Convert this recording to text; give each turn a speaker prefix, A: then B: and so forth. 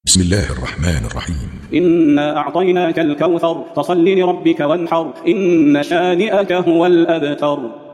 A: بسم الله الرحمن الرحيم.
B: إنا أعطيناك الكوثر، فصل لربك وانحر، إن شانئك هو الأبتر.